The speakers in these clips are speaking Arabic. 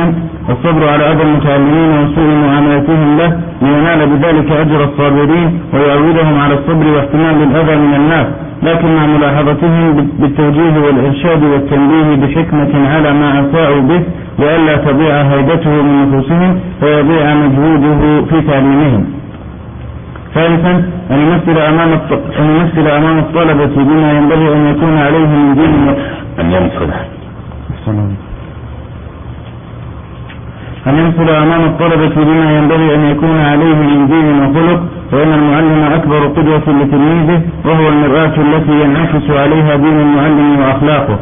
متعلمين، والصبر على أذى المتعلمين وسوء معاملتهم له لينال بذلك أجر الصابرين ويعودهم على الصبر واحتمال الأذى من الناس، لكن مع ملاحظتهم بالتوجيه والإرشاد والتنبيه بحكمة على ما أساءوا به لئلا تضيع هيبته من نفوسهم ويضيع مجهوده في تعليمهم. ثالثا أن يمثل أمام الطلبة بما ينبغي أن يكون عليه من دين أن يمثل أمام الطلبة بما ينبغي أن يكون عليه من دين وخلق، وأن المعلم أكبر قدوة لتلميذه وهو المرآة التي ينعكس عليها دين المعلم وأخلاقه.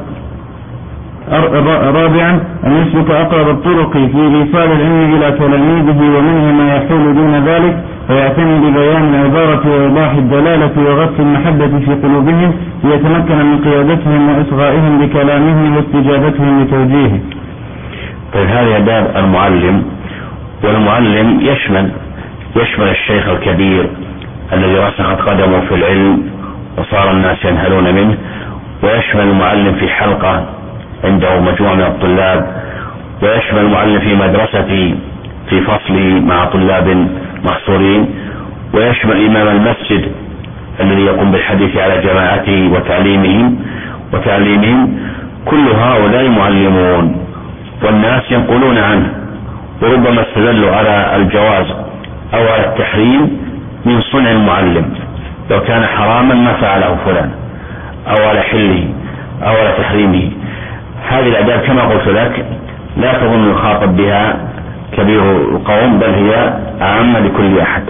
رابعا أن يسلك أقرب الطرق في إيصال العلم إلى تلاميذه ومنه ما يحول دون ذلك، ويعتني ببيان العبارة وإيضاح الدلالة وغرس المحبة في قلوبهم ليتمكن من قيادتهم وإصغائهم بكلامه واستجابتهم لتوجيهه. طيب هذه آداب المعلم. والمعلم يشمل الشيخ الكبير الذي رسخت قدمه في العلم وصار الناس ينهلون منه، ويشمل المعلم في حلقة عنده مجموعة من الطلاب، ويشمل المعلم في مدرسة في فصل مع طلاب محصورين، ويشمل إمام المسجد الذي يقوم بالحديث على جماعته وتعليمهم. كل هؤلاء معلمون والناس ينقلون عنه، وربما استدلوا على الجواز أو على التحريم من صنع المعلم، لو كان حراما ما فعله فلان، أو على حله أو على تحريمه. هذه الآداب كما قلت لك لا تظن يخاطب بها كبير القوم، بل هي عامة لكل أحد.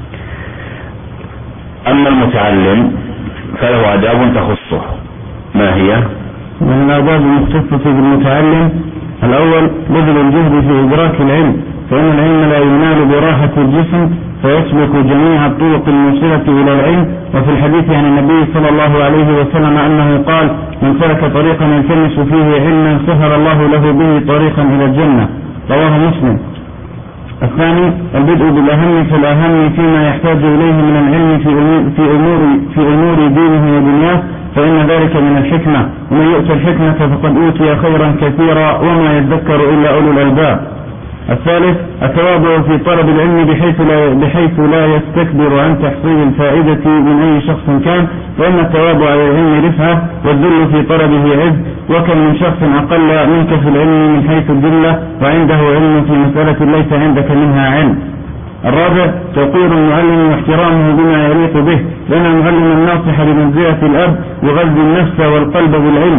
أما المتعلم فله آداب تخصه. ما هي؟ من الآداب المختصة بالمتعلم: الأول بذل الجهد في إدراك العلم، فإن العلم لا ينال براحة الجسم، فيسلك جميع الطرق الموصلة إلى العلم. وفي الحديث عن النبي صلى الله عليه وسلم أنه قال: من سلك طريقا يلتمس فيه علما سهل الله له به طريقا إلى الجنة. رواه مسلم. الثاني البدء بالأهم فالأهم فيما يحتاج إليه من العلم في أمور دينه ودنياه، فإن ذلك من الحكمة، ومن يؤتى الحكمة فقد أوتي خيرا كثيرا وما يذكر إلا أولو الألباب. الثالث التواضع في طلب العلم بحيث لا يستكبر عن تحصيل الفائدة من أي شخص كان، فإن التواضع للعلم رفعة والذل في طلبه عز، وكم من شخص أقل منك في العلم من حيث الذلة وعنده علم في مسألة ليس عندك منها علم. الرابع توقير المعلم واحترامه بما يليق به، لأن المعلم الناصح بمنزلة الأب يغذي النفس والقلب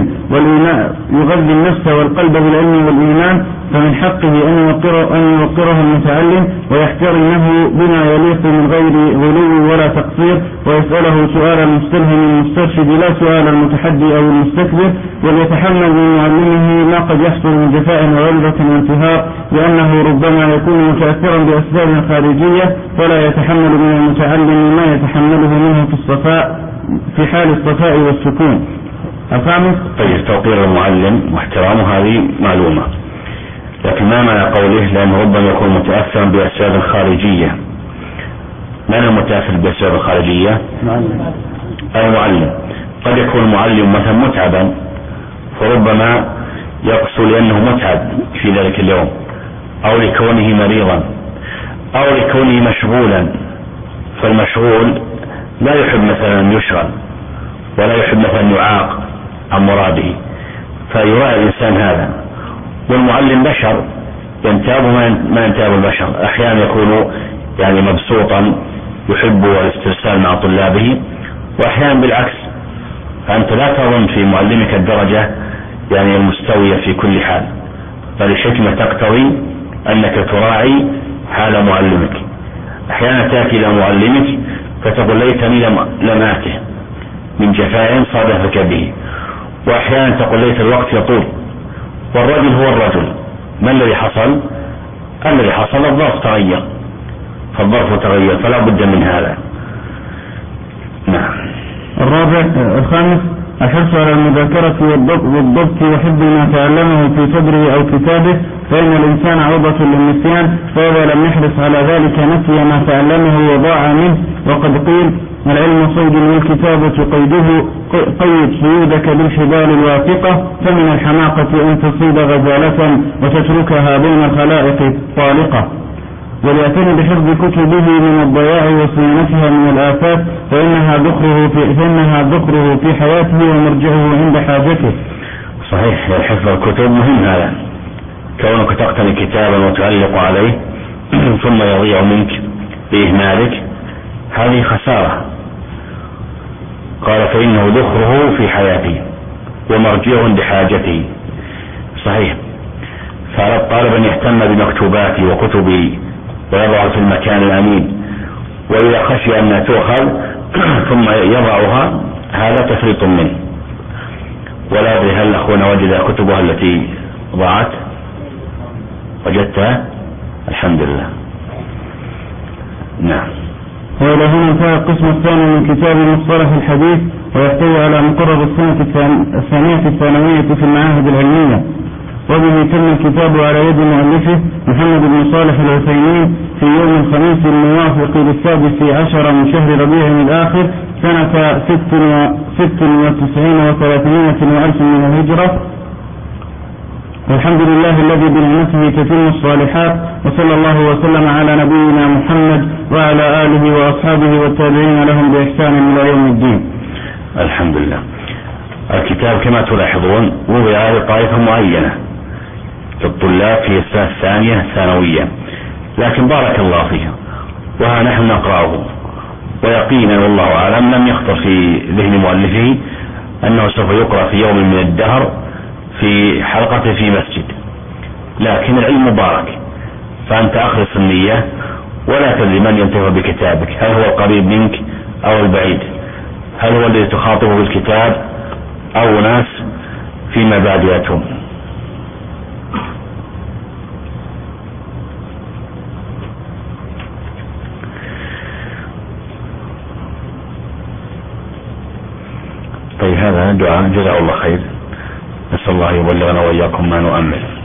بالعلم والإيمان، فمن حقه أن يوقره المتعلم ويحترمه بما يليق من غير غلو ولا تقصير، ويسأله سؤال المستلهم المسترشد لا سؤال المتحدي أو المستكبر، وليتحمل من معلمه ما قد يحصل من جفاء وغلظة وانتهاك، لأنه ربما يكون متأثرا بأسباب خارجية ولا يتحمل من المتعلم ما يتحمله منه في حال الصفاء والسكون. الخامس طيب توقير المعلم واحترامه هذه معلومة، لكن ما معنى قوله لأنه ربما يكون متأثرا بأسباب خارجية؟ من المتأثر بأسباب خارجية؟ المعلم. قد يكون المعلم مثلا متعبا، فربما يقصد لأنه متعب في ذلك اليوم، أو لكونه مريضا، أو لكونه مشغولا، فالمشغول لا يحب مثلا أن يشغل ولا يحب مثلا أن يعاق عن مراده، فيراعي الإنسان هذا. والمعلم بشر ينتاب ما ينتاب البشر، أحيانا يكون يعني مبسوطا يحب الاسترسال مع طلابه، وأحيانا بالعكس. فأنت لا تظن في معلمك الدرجة يعني المستوية في كل حال، بل الحكمة تقتضي أنك تراعي حال معلمك. أحيانا تأتي إلى معلمك فتقول ليتني لم آته من جفاء صادفك به، وأحيانا تقول ليت الوقت يطول. والرجل هو الرجل، ما الذي حصل؟ الذي حصل الظرف تغير، فالظرف تغير، فلا بد من هذا. نعم. الخامس الحرص على المذاكرة والضبط وحفظ ما تعلمه في صدره أو كتابه، فإن الإنسان عرضة للنسيان، فإذا لم يحرص على ذلك نسي ما تعلمه وضاع منه. وقد قيل العلم صيد والكتابة قيده، قيد صيودك بالحبال الواثقة، فمن الحماقة أن تصيد غزالة وتتركها بين الخلائق طالقة. وليعتني بحفظ كتبه من الضياع وصيانتها من الآفات، فإنها ذخره في حياته ومرجعه عند حاجته. صحيح، حفظ الكتب مهم. هذا كونك تقتني كتابا وتعلق عليه ثم يضيع منك بإهمالك، هذه خسارة. قال فإنه ذخره في حياته ومرجعه عند حاجته. صحيح، فعلى الطالب أن يهتم بمكتوباته وكتبه ويضعها في المكان الأمين، وإذا خشي أن تؤخذ ثم يضعها هذا تفريط منه. ولا أدري هل أخونا وجد كتبها التي ضاعت؟ وجدتها؟ الحمد لله. نعم. وإلى هنا انتهى القسم الثاني من كتاب مصطلح الحديث، ويحتوي على مقرر السنة الثانية الثانوية في المعاهد العلمية. وبه تم الكتاب على يد مؤلفه محمد بن صالح العثيمين في يوم الخميس الموافق ل16 من شهر ربيع الآخر سنة 96 و300 وألف من الهجرة. والحمد لله الذي بنعمته تتم الصالحات، وصلى الله وسلم على نبينا محمد وعلى آله وأصحابه والتابعين لهم بإحسان إلى يوم الدين. الحمد لله. الكتاب كما تلاحظون وضع لطائفة معينة للطلاب في السنة الثانية ثانوية، لكن بارك الله فيها وها نحن نقرأه، ويقينا والله أعلم لم يخطر في ذهن مؤلفه أنه سوف يقرأ في يوم من الدهر في حلقة في مسجد، لكن العلم مبارك. فأنت أخلص النية ولا تدري من ينتفع بكتابك، هل هو القريب منك أو البعيد، هل هو الذي تخاطبه بالكتاب أو ناس فيما بعد يأتون. طيب، هذا دعاء جزاه الله خير، نسأل الله يبلغنا وإياكم ما نؤمل.